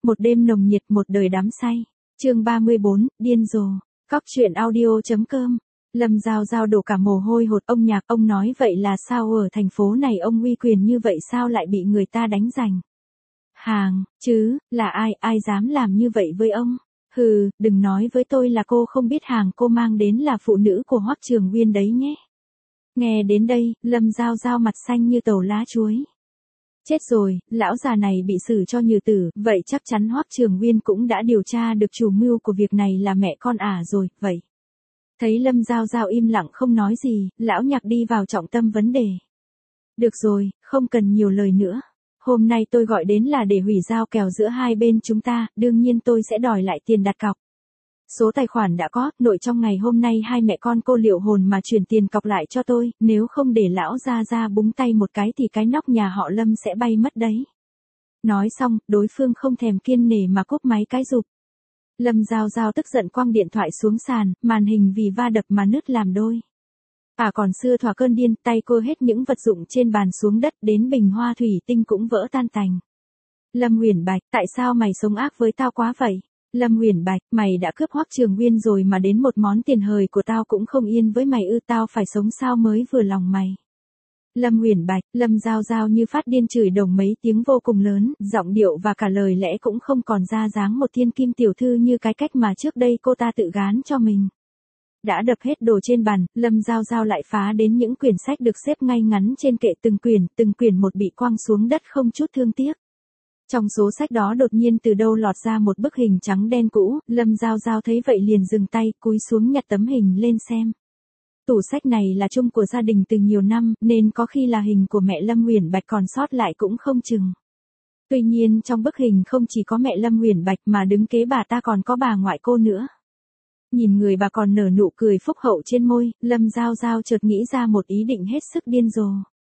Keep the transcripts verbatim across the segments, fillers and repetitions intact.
Một đêm nồng nhiệt, một đời đắm say. Chương ba mươi bốn, điên rồ. Cóc truyện audio.com. Lâm Giao Giao đổ cả mồ hôi hột. Ông Nhạc, ông nói vậy là sao, ở thành phố này ông uy quyền như vậy sao lại bị người ta đánh giành hàng chứ, là ai, ai dám làm như vậy với ông? Hừ, đừng nói với tôi là cô không biết hàng cô mang đến là phụ nữ của Hoắc Trường Uyên đấy nhé. Nghe đến đây, Lâm Giao Giao mặt xanh như tàu lá chuối. Chết rồi, lão già này bị xử cho nhừ tử, vậy chắc chắn Hoắc Trường Uyên cũng đã điều tra được chủ mưu của việc này là mẹ con ả rồi, vậy. Thấy Lâm Giao Giao im lặng không nói gì, lão Nhạc đi vào trọng tâm vấn đề. Được rồi, không cần nhiều lời nữa. Hôm nay tôi gọi đến là để hủy giao kèo giữa hai bên chúng ta, đương nhiên tôi sẽ đòi lại tiền đặt cọc. Số tài khoản đã có, nội trong ngày hôm nay hai mẹ con cô liệu hồn mà chuyển tiền cọc lại cho tôi, nếu không để lão ra ra búng tay một cái thì cái nóc nhà họ Lâm sẽ bay mất đấy. Nói xong, đối phương không thèm kiên nể mà cúp máy cái rụp. Lâm Giao Giao tức giận quăng điện thoại xuống sàn, màn hình vì va đập mà nứt làm đôi. À còn xưa thỏa cơn điên, tay cô hết những vật dụng trên bàn xuống đất, đến bình hoa thủy tinh cũng vỡ tan tành. Lâm Huyền Bạch, tại sao mày sống ác với tao quá vậy? Lâm Huyền Bạch, mày đã cướp Hoắc Trường Uyên rồi mà đến một món tiền hời của tao cũng không yên với mày ư, tao phải sống sao mới vừa lòng mày? Lâm Huyền Bạch, Lâm Giao Giao như phát điên chửi đồng mấy tiếng vô cùng lớn, giọng điệu và cả lời lẽ cũng không còn ra dáng một thiên kim tiểu thư như cái cách mà trước đây cô ta tự gán cho mình. Đã đập hết đồ trên bàn, Lâm Giao Giao lại phá đến những quyển sách được xếp ngay ngắn trên kệ, từng quyển, từng quyển một bị quăng xuống đất không chút thương tiếc. Trong số sách đó đột nhiên từ đâu lọt ra một bức hình trắng đen cũ, Lâm Giao Giao thấy vậy liền dừng tay, cúi xuống nhặt tấm hình lên xem. Tủ sách này là chung của gia đình từ nhiều năm, nên có khi là hình của mẹ Lâm Huyền Bạch còn sót lại cũng không chừng. Tuy nhiên trong bức hình không chỉ có mẹ Lâm Huyền Bạch mà đứng kế bà ta còn có bà ngoại cô nữa. Nhìn người bà còn nở nụ cười phúc hậu trên môi, Lâm Giao Giao chợt nghĩ ra một ý định hết sức điên rồ.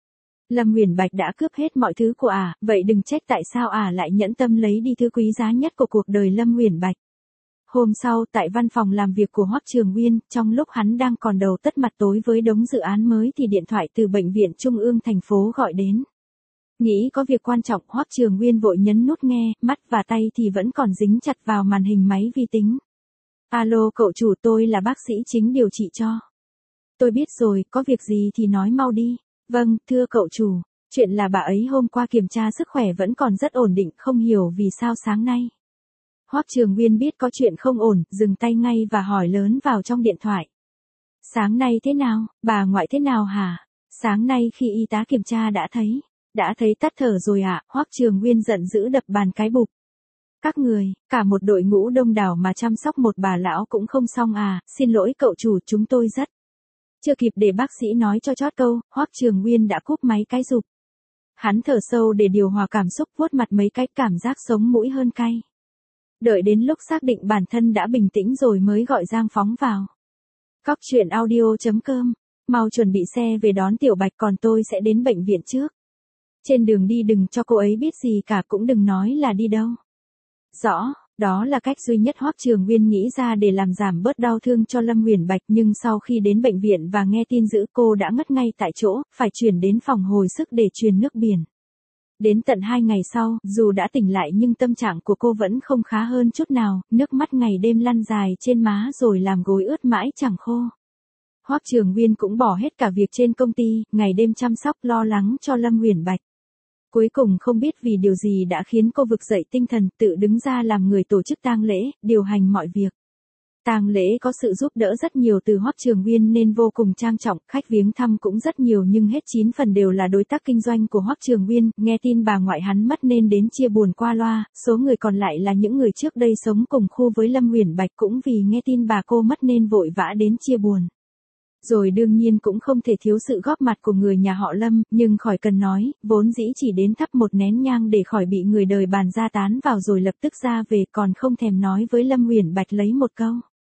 Lâm Huyền Bạch đã cướp hết mọi thứ của ả, vậy đừng trách tại sao ả lại nhẫn tâm lấy đi thứ quý giá nhất của cuộc đời Lâm Huyền Bạch. Hôm sau, tại văn phòng làm việc của Hoắc Trường Uyên, trong lúc hắn đang còn đầu tất mặt tối với đống dự án mới thì điện thoại từ bệnh viện Trung ương thành phố gọi đến. Nghĩ có việc quan trọng, Hoắc Trường Uyên vội nhấn nút nghe, mắt và tay thì vẫn còn dính chặt vào màn hình máy vi tính. Alo cậu chủ, tôi là bác sĩ chính điều trị cho. Tôi biết rồi, có việc gì thì nói mau đi. Vâng, thưa cậu chủ, chuyện là bà ấy hôm qua kiểm tra sức khỏe vẫn còn rất ổn định, không hiểu vì sao sáng nay. Hoắc Trường Uyên biết có chuyện không ổn, dừng tay ngay và hỏi lớn vào trong điện thoại. Sáng nay thế nào, bà ngoại thế nào hả? Sáng nay khi y tá kiểm tra đã thấy, đã thấy tắt thở rồi ạ, à? Hoắc Trường Uyên giận dữ đập bàn cái bụp. Các người, cả một đội ngũ đông đảo mà chăm sóc một bà lão cũng không xong à, xin lỗi cậu chủ, chúng tôi rất. Chưa kịp để bác sĩ nói cho chót câu, Hoắc Trường Uyên đã cúp máy cái rụp. Hắn thở sâu để điều hòa cảm xúc, vuốt mặt mấy cái, cảm giác sống mũi hơn cay. Đợi đến lúc xác định bản thân đã bình tĩnh rồi mới gọi Giang Phóng vào. Cóc truyện audio.com, mau chuẩn bị xe về đón Tiểu Bạch, còn tôi sẽ đến bệnh viện trước. Trên đường đi đừng cho cô ấy biết gì cả, cũng đừng nói là đi đâu. Rõ, đó là cách duy nhất Hoắc Trường Uyên nghĩ ra để làm giảm bớt đau thương cho Lâm Huyền Bạch, nhưng sau khi đến bệnh viện và nghe tin dữ cô đã ngất ngay tại chỗ, phải chuyển đến phòng hồi sức để truyền nước biển. Đến tận hai ngày sau, dù đã tỉnh lại nhưng tâm trạng của cô vẫn không khá hơn chút nào, nước mắt ngày đêm lăn dài trên má rồi làm gối ướt mãi chẳng khô. Hoắc Trường Uyên cũng bỏ hết cả việc trên công ty, ngày đêm chăm sóc lo lắng cho Lâm Huyền Bạch. Cuối cùng không biết vì điều gì đã khiến cô vực dậy tinh thần, tự đứng ra làm người tổ chức tang lễ, điều hành mọi việc. Tang lễ có sự giúp đỡ rất nhiều từ Hoắc Trường Uyên nên vô cùng trang trọng, khách viếng thăm cũng rất nhiều nhưng hết chín phần đều là đối tác kinh doanh của Hoắc Trường Uyên, nghe tin bà ngoại hắn mất nên đến chia buồn qua loa, số người còn lại là những người trước đây sống cùng khu với Lâm Huyền Bạch cũng vì nghe tin bà cô mất nên vội vã đến chia buồn. Rồi đương nhiên cũng không thể thiếu sự góp mặt của người nhà họ Lâm, nhưng khỏi cần nói, vốn dĩ chỉ đến thắp một nén nhang để khỏi bị người đời bàn ra tán vào rồi lập tức ra về, còn không thèm nói với Lâm Huyền Bạch lấy một câu.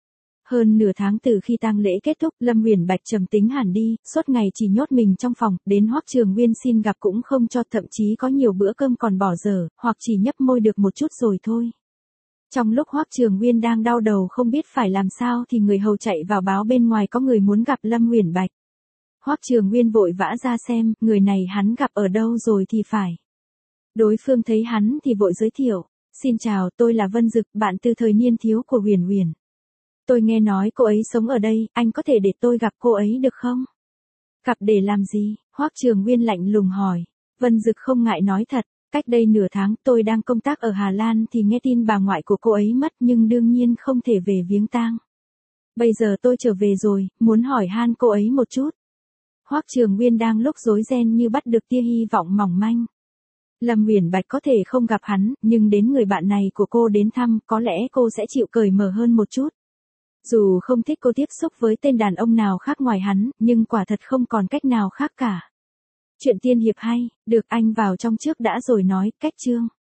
Hơn nửa tháng từ khi tang lễ kết thúc, Lâm Huyền Bạch trầm tính hẳn đi, suốt ngày chỉ nhốt mình trong phòng, đến Hoắc Trường Uyên xin gặp cũng không cho, thậm chí có nhiều bữa cơm còn bỏ dở, hoặc chỉ nhấp môi được một chút rồi thôi. Trong lúc Hoắc Trường Uyên đang đau đầu không biết phải làm sao thì người hầu chạy vào báo bên ngoài có người muốn gặp Lâm Huyền Bạch. Hoắc Trường Uyên vội vã ra xem, người này hắn gặp ở đâu rồi thì phải. Đối phương thấy hắn thì vội giới thiệu, Xin chào, tôi là Vân Dực, bạn từ thời niên thiếu của Huyền Huyền. Tôi nghe nói cô ấy sống ở đây, anh có thể để tôi gặp cô ấy được không? Gặp để làm gì? Hoắc Trường Nguyên lạnh lùng hỏi. Vân Dực không ngại nói thật, cách đây nửa tháng tôi đang công tác ở Hà Lan thì nghe tin bà ngoại của cô ấy mất nhưng đương nhiên không thể về viếng tang. Bây giờ tôi trở về rồi, muốn hỏi han cô ấy một chút. Hoắc Trường Nguyên đang lúc rối ren như bắt được tia hy vọng mỏng manh. Lâm Uyển Bạch có thể không gặp hắn, nhưng đến người bạn này của cô đến thăm, có lẽ cô sẽ chịu cởi mở hơn một chút. Dù không thích cô tiếp xúc với tên đàn ông nào khác ngoài hắn, nhưng quả thật không còn cách nào khác cả. Chuyện tiên hiệp hay, được anh vào trong trước đã rồi nói, cách chương.